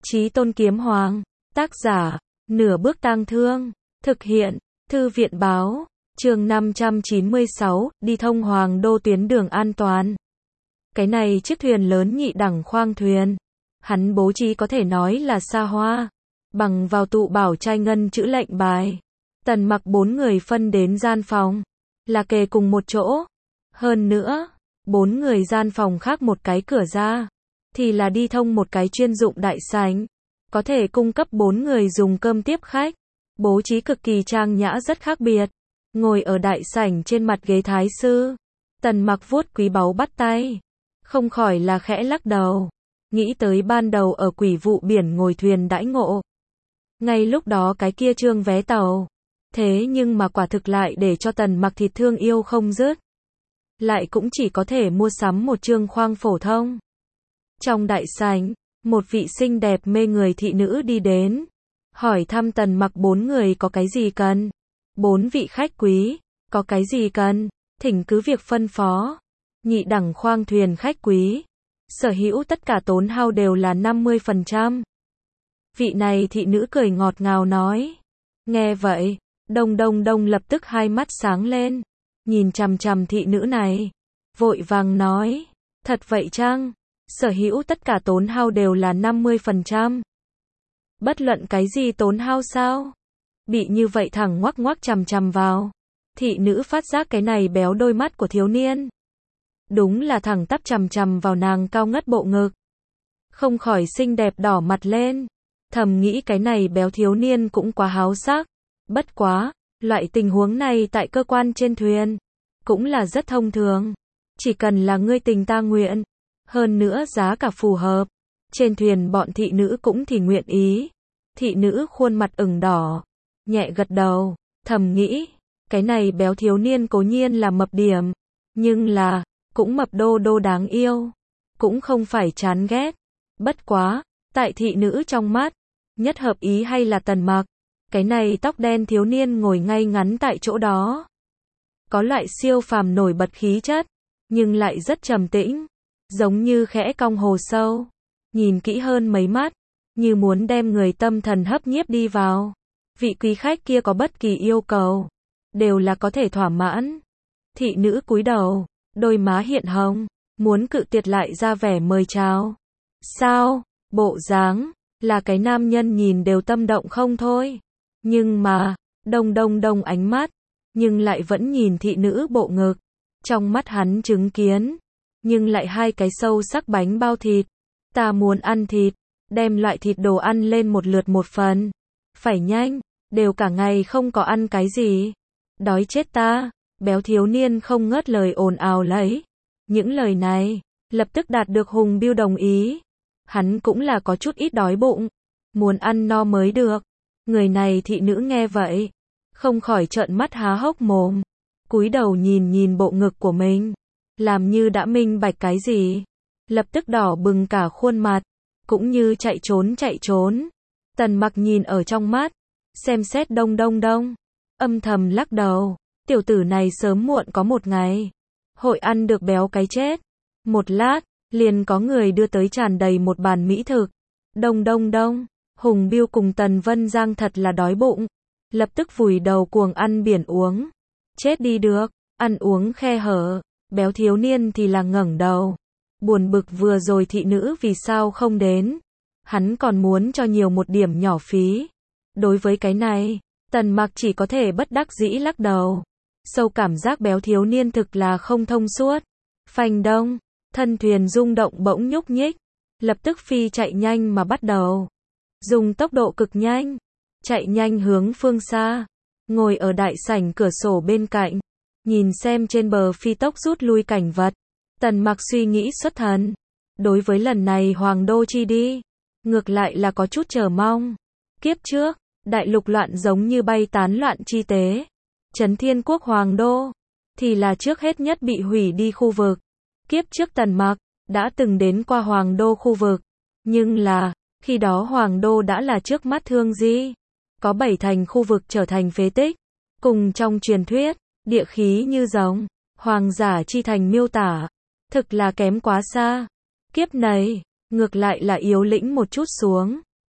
Chí Tôn Kiếm Hoàng, tác giả, Nửa Bước Tang Thương, thực hiện, Thư viện báo, chương 596, đi thông Hoàng Đô tuyến đường an toàn. Cái này chiếc thuyền lớn nhị đẳng khoang thuyền, hắn bố trí có thể nói là xa hoa, bằng vào tụ bảo trai ngân chữ lệnh bài. Tần Mặc 4 người phân đến gian phòng, là kề cùng một chỗ. Hơn nữa, 4 người gian phòng khác một cái cửa ra, thì là đi thông một cái chuyên dụng đại sảnh, có thể cung cấp 4 người dùng cơm tiếp khách. Bố trí cực kỳ trang nhã rất khác biệt. Ngồi ở đại sảnh trên mặt ghế thái sư, Tần Mặc vuốt quý báu bắt tay, không khỏi là khẽ lắc đầu, nghĩ tới ban đầu ở Quỷ Vụ Biển ngồi thuyền đãi ngộ. Ngay lúc đó cái kia trương vé tàu, thế nhưng mà quả thực lại để cho Tần Mặc thịt thương yêu không dứt. Lại cũng chỉ có thể mua sắm một trương khoang phổ thông. Trong đại sảnh, một vị xinh đẹp mê người thị nữ đi đến, hỏi thăm Tần Mặc 4 người có cái gì cần. 4 vị khách quý, có cái gì cần, thỉnh cứ việc phân phó. Nhị đẳng khoang thuyền khách quý, sở hữu tất cả tốn hao đều là 50%. Vị này thị nữ cười ngọt ngào nói. Nghe vậy, Đông lập tức hai mắt sáng lên, nhìn chằm chằm thị nữ này, vội vàng nói, thật vậy chăng? Sở hữu tất cả tốn hao đều là 50%. Bất luận cái gì tốn hao sao? Bị như vậy thẳng ngoắc chằm chằm vào. Thị nữ phát giác cái này béo đôi mắt của thiếu niên. Đúng là thẳng tắp chằm chằm vào nàng cao ngất bộ ngực. Không khỏi xinh đẹp đỏ mặt lên. Thầm nghĩ cái này béo thiếu niên cũng quá háo sắc. Bất quá, loại tình huống này tại cơ quan trên thuyền, cũng là rất thông thường. Chỉ cần là ngươi tình ta nguyện. Hơn nữa giá cả phù hợp. Trên thuyền bọn thị nữ cũng thì nguyện ý. Thị nữ khuôn mặt ửng đỏ, nhẹ gật đầu, thầm nghĩ, cái này béo thiếu niên cố nhiên là mập điểm, nhưng là, cũng mập đô đáng yêu, cũng không phải chán ghét. Bất quá, tại thị nữ trong mắt, nhất hợp ý hay là Tần Mặc, cái này tóc đen thiếu niên ngồi ngay ngắn tại chỗ đó. Có loại siêu phàm nổi bật khí chất, nhưng lại rất trầm tĩnh, giống như khẽ cong hồ sâu, nhìn kỹ hơn mấy mắt, như muốn đem người tâm thần hấp nhiếp đi vào. Vị quý khách kia có bất kỳ yêu cầu, đều là có thể thỏa mãn. Thị nữ cúi đầu, đôi má hiện hồng, muốn cự tuyệt lại ra vẻ mời chào. Sao, bộ dáng, là cái nam nhân nhìn đều tâm động không thôi. Nhưng mà, đông ánh mắt, nhưng lại vẫn nhìn thị nữ bộ ngực. Trong mắt hắn chứng kiến, nhưng lại hai cái sâu sắc bánh bao thịt. Ta muốn ăn thịt, đem loại thịt đồ ăn lên một lượt một phần. Phải nhanh, đều cả ngày không có ăn cái gì. Đói chết ta, béo thiếu niên không ngớt lời ồn ào lấy. Những lời này, lập tức đạt được Hùng Bưu đồng ý. Hắn cũng là có chút ít đói bụng, muốn ăn no mới được. Người này thị nữ nghe vậy, không khỏi trợn mắt há hốc mồm, cúi đầu nhìn bộ ngực của mình, làm như đã minh bạch cái gì. Lập tức đỏ bừng cả khuôn mặt, cũng như chạy trốn. Tần Mặc nhìn ở trong mắt, xem xét đông, âm thầm lắc đầu, tiểu tử này sớm muộn có một ngày, hội ăn được béo cái chết. Một lát, liền có người đưa tới tràn đầy một bàn mỹ thực. Đông, Hùng Bưu cùng Tần Vân Giang thật là đói bụng, lập tức vùi đầu cuồng ăn biển uống. Chết đi được, ăn uống khe hở, béo thiếu niên thì là ngẩng đầu. Buồn bực vừa rồi thị nữ vì sao không đến. Hắn còn muốn cho nhiều một điểm nhỏ phí. Đối với cái này, Tần Mặc chỉ có thể bất đắc dĩ lắc đầu. Sâu cảm giác béo thiếu niên thực là không thông suốt. Phanh đông, thân thuyền rung động bỗng nhúc nhích, lập tức phi chạy nhanh mà bắt đầu. Dùng tốc độ cực nhanh, chạy nhanh hướng phương xa. Ngồi ở đại sảnh cửa sổ bên cạnh, nhìn xem trên bờ phi tốc rút lui cảnh vật. Tần Mặc suy nghĩ xuất thần. Đối với lần này Hoàng Đô chi đi, ngược lại là có chút chờ mong. Kiếp trước, đại lục loạn giống như bay tán loạn chi tế. Trấn Thiên Quốc Hoàng Đô, thì là trước hết nhất bị hủy đi khu vực. Kiếp trước Tần Mặc, đã từng đến qua Hoàng Đô khu vực. Nhưng là, khi đó Hoàng Đô đã là trước mắt Thương Di. Có 7 thành khu vực trở thành phế tích. Cùng trong truyền thuyết, địa khí như rồng, hoàng giả chi thành miêu tả. Thực là kém quá xa. Kiếp này, ngược lại là yếu lĩnh một chút xuống.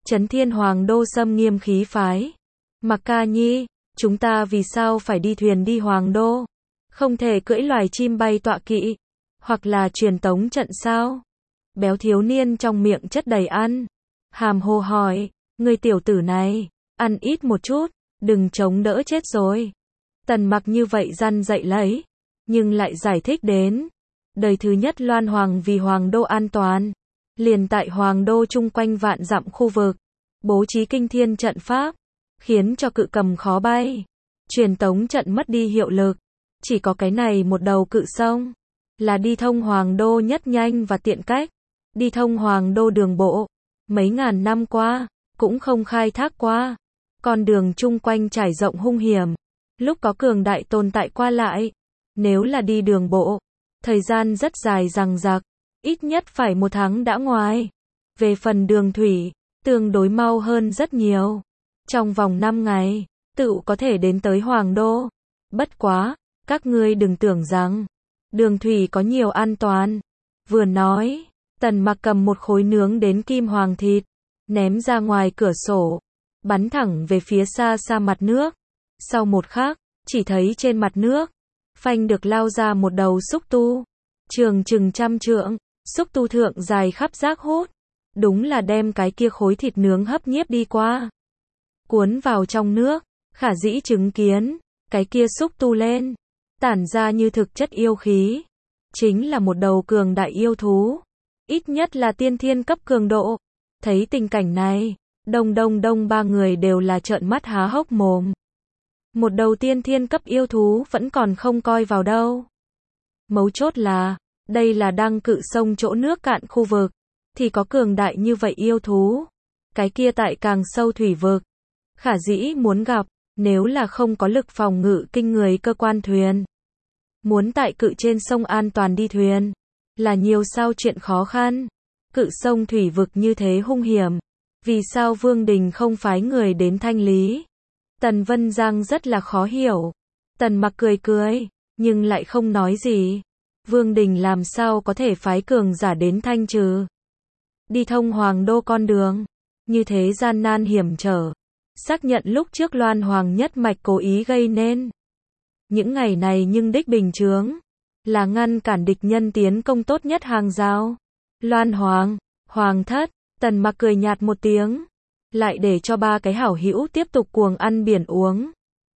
Trấn Thiên Hoàng đô xâm nghiêm khí phái. Mặc Ca Nhi, chúng ta vì sao phải đi thuyền đi Hoàng đô? Không thể cưỡi loài chim bay tọa kỵ, hoặc là truyền tống trận sao? Béo thiếu niên trong miệng chất đầy ăn. Hàm hồ hỏi, người tiểu tử này, ăn ít một chút, đừng chống đỡ chết rồi. Tần Mặc như vậy răn dạy lấy, nhưng lại giải thích đến. Đời thứ nhất Loan Hoàng vì Hoàng đô an toàn, liền tại Hoàng đô chung quanh vạn dặm khu vực, bố trí kinh thiên trận pháp, khiến cho cự cầm khó bay. Truyền tống trận mất đi hiệu lực, chỉ có cái này một đầu cự sông, là đi thông Hoàng đô nhất nhanh và tiện cách. Đi thông Hoàng đô đường bộ, mấy ngàn năm qua, cũng không khai thác qua. Con đường chung quanh trải rộng hung hiểm, lúc có cường đại tồn tại qua lại. Nếu là đi đường bộ, thời gian rất dài dằng dặc, ít nhất phải 1 tháng đã ngoài. Về phần đường thủy, tương đối mau hơn rất nhiều. Trong vòng 5 ngày, tự có thể đến tới Hoàng đô. Bất quá, các ngươi đừng tưởng rằng đường thủy có nhiều an toàn. Vừa nói, Tần Mặc cầm một khối nướng đến kim hoàng thịt, ném ra ngoài cửa sổ, bắn thẳng về phía xa xa mặt nước. Sau một khắc, chỉ thấy trên mặt nước, phanh được lao ra một đầu xúc tu, trường chừng 100 trượng, xúc tu thượng dài khắp rác hút, đúng là đem cái kia khối thịt nướng hấp nhiếp đi qua, cuốn vào trong nước. Khả dĩ chứng kiến, cái kia xúc tu lên, tản ra như thực chất yêu khí, chính là một đầu cường đại yêu thú, ít nhất là tiên thiên cấp cường độ. Thấy tình cảnh này, đông 3 người đều là trợn mắt há hốc mồm. Một đầu tiên thiên cấp yêu thú vẫn còn không coi vào đâu. Mấu chốt là, đây là Đăng Cự sông chỗ nước cạn khu vực, thì có cường đại như vậy yêu thú. Cái kia tại càng sâu thủy vực, khả dĩ muốn gặp, nếu là không có lực phòng ngự kinh người cơ quan thuyền. Muốn tại cự trên sông an toàn đi thuyền, là nhiều sao chuyện khó khăn. Cự sông thủy vực như thế hung hiểm, vì sao Vương Đình không phái người đến thanh lý? Tần Vân Giang rất là khó hiểu. Tần Mặc cười, nhưng lại không nói gì. Vương Đình làm sao có thể phái cường giả đến thanh trừ? Đi thông Hoàng đô con đường, như thế gian nan hiểm trở. Xác nhận lúc trước Loan Hoàng nhất mạch cố ý gây nên. Những ngày này nhưng đích bình chướng, là ngăn cản địch nhân tiến công tốt nhất hàng rào. Loan Hoàng, Hoàng thất, Tần Mặc cười nhạt một tiếng, lại để cho 3 cái hảo hữu tiếp tục cuồng ăn biển uống.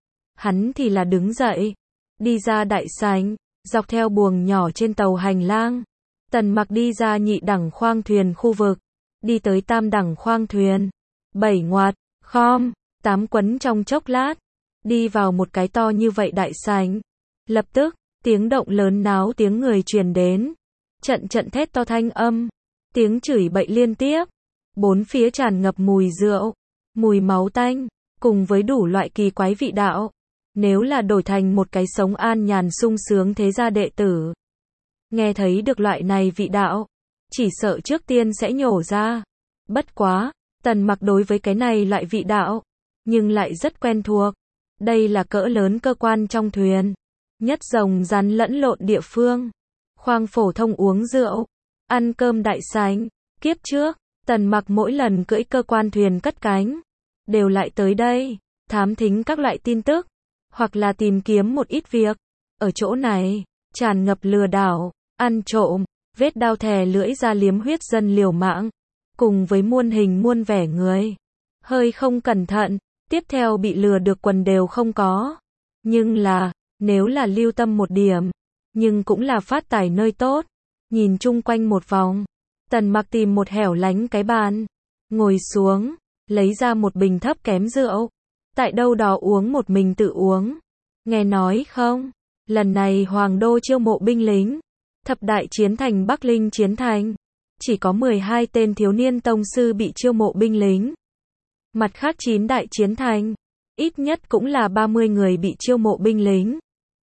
Hắn thì là đứng dậy, đi ra đại sảnh, dọc theo buồng nhỏ trên tàu hành lang. Tần Mặc đi ra nhị đẳng khoang thuyền khu vực, đi tới tam đẳng khoang thuyền, 7 ngoặt, khom, 8 quấn trong chốc lát, đi vào một cái to như vậy đại sảnh. Lập tức, tiếng động lớn náo tiếng người truyền đến, trận thét to thanh âm, tiếng chửi bậy liên tiếp, bốn phía tràn ngập mùi rượu, mùi máu tanh, cùng với đủ loại kỳ quái vị đạo. Nếu là đổi thành một cái sống an nhàn sung sướng thế gia đệ tử, nghe thấy được loại này vị đạo, chỉ sợ trước tiên sẽ nhổ ra. Bất quá, Tần Mặc đối với cái này loại vị đạo, nhưng lại rất quen thuộc. Đây là cỡ lớn cơ quan trong thuyền, nhất rồng rắn lẫn lộn địa phương, khoang phổ thông uống rượu, ăn cơm đại sảnh. Kiếp trước, Tần Mặc mỗi lần cưỡi cơ quan thuyền cất cánh, đều lại tới đây, thám thính các loại tin tức, hoặc là tìm kiếm một ít việc. Ở chỗ này, tràn ngập lừa đảo, ăn trộm, vết đao thè lưỡi ra liếm huyết dân liều mạng, cùng với muôn hình muôn vẻ người. Hơi không cẩn thận, tiếp theo bị lừa được quần đều không có. Nhưng là, nếu là lưu tâm một điểm, nhưng cũng là phát tài nơi tốt. Nhìn chung quanh một vòng, Tần Mặc tìm một hẻo lánh cái bàn, ngồi xuống, lấy ra một bình thấp kém rượu, tại đâu đó uống một mình tự uống. Nghe nói không, lần này Hoàng đô chiêu mộ binh lính, thập đại chiến thành Bắc Linh chiến thành, chỉ có 12 tên thiếu niên tông sư bị chiêu mộ binh lính. Mặt khác 9 đại chiến thành, ít nhất cũng là 30 người bị chiêu mộ binh lính.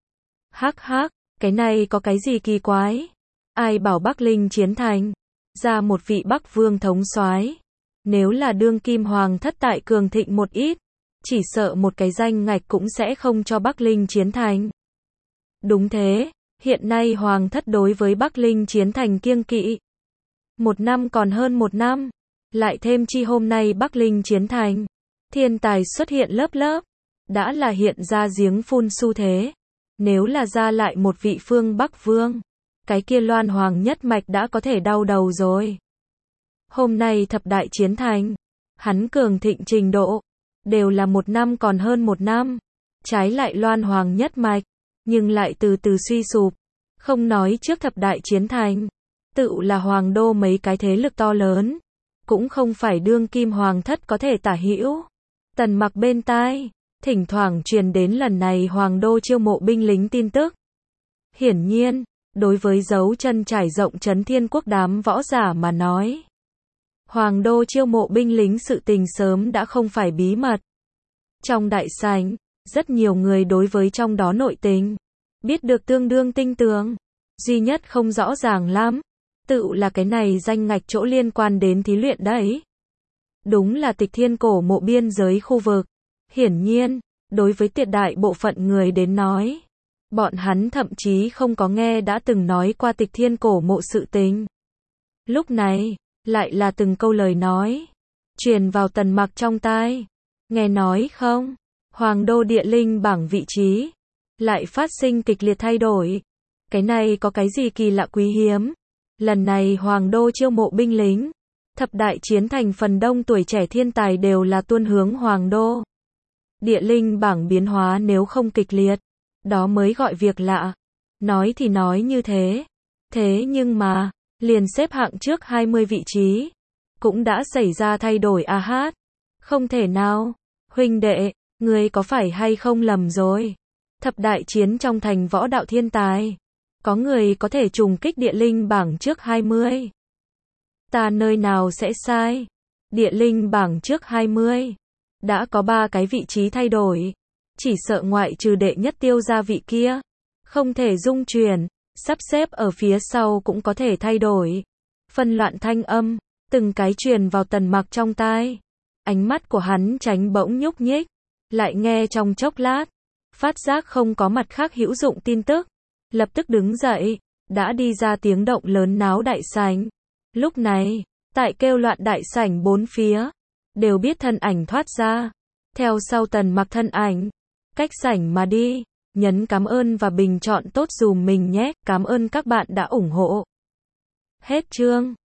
Hắc, cái này có cái gì kỳ quái? Ai bảo Bắc Linh chiến thành ra một vị Bắc Vương thống soái, nếu là đương kim hoàng thất tại cường thịnh một ít, chỉ sợ một cái danh ngạch cũng sẽ không cho Bắc Linh chiến thành. Đúng thế, hiện nay hoàng thất đối với Bắc Linh chiến thành kiêng kỵ. 1 năm còn hơn 1 năm, Lại thêm chi hôm nay Bắc Linh chiến thành, thiên tài xuất hiện lớp lớp, đã là hiện ra giếng phun xu thế. Nếu là ra lại một vị phương Bắc Vương, cái kia Loan Hoàng nhất mạch đã có thể đau đầu rồi. Hôm nay thập đại chiến thành, hắn cường thịnh trình độ, đều là một năm còn hơn một năm. Trái lại Loan Hoàng nhất mạch, nhưng lại từ từ suy sụp. Không nói trước thập đại chiến thành, tự là hoàng đô mấy cái thế lực to lớn, cũng không phải đương kim hoàng thất có thể tả hữu. Tần Mặc bên tai, thỉnh thoảng truyền đến lần này hoàng đô chiêu mộ binh lính tin tức. Hiển nhiên, đối với dấu chân trải rộng Trấn Thiên Quốc đám võ giả mà nói, hoàng đô chiêu mộ binh lính sự tình sớm đã không phải bí mật. Trong đại sảnh, rất nhiều người đối với trong đó nội tình, biết được tương đương tinh tường. Duy nhất không rõ ràng lắm, tự là cái này danh ngạch chỗ liên quan đến thí luyện đấy. Đúng là Tịch Thiên cổ mộ biên giới khu vực. Hiển nhiên, đối với tuyệt đại bộ phận người đến nói, bọn hắn thậm chí không có nghe đã từng nói qua Tịch Thiên cổ mộ sự tình. Lúc này, lại là từng câu lời nói, truyền vào Tần Mặc trong tai. Nghe nói không, Hoàng đô địa linh bảng vị trí, lại phát sinh kịch liệt thay đổi. Cái này có cái gì kỳ lạ quý hiếm? Lần này Hoàng đô chiêu mộ binh lính, thập đại chiến thành phần đông tuổi trẻ thiên tài đều là tuôn hướng Hoàng đô. Địa linh bảng biến hóa nếu không kịch liệt, đó mới gọi việc lạ. Nói thì nói như thế. Thế nhưng mà, liền xếp hạng trước 20 vị trí, cũng đã xảy ra thay đổi a hát. Không thể nào. Huynh đệ, ngươi có phải hay không lầm rồi? Thập đại chiến trong thành võ đạo thiên tài, có người có thể trùng kích địa linh bảng trước 20. Ta nơi nào sẽ sai? Địa linh bảng trước 20. Đã có 3 cái vị trí thay đổi. Chỉ sợ ngoại trừ đệ nhất Tiêu gia vị kia, không thể dung chuyển, sắp xếp ở phía sau cũng có thể thay đổi. Phân loạn thanh âm, từng cái truyền vào Tần Mặc trong tai. Ánh mắt của hắn tránh bỗng nhúc nhích, lại nghe trong chốc lát, phát giác không có mặt khác hữu dụng tin tức, lập tức đứng dậy, đã đi ra tiếng động lớn náo đại sảnh. Lúc này, tại kêu loạn đại sảnh bốn phía, đều biết thân ảnh thoát ra, theo sau Tần Mặc thân ảnh, cách sảnh mà đi, nhấn cảm ơn và bình chọn tốt dùm mình nhé, cảm ơn các bạn đã ủng hộ. Hết chương.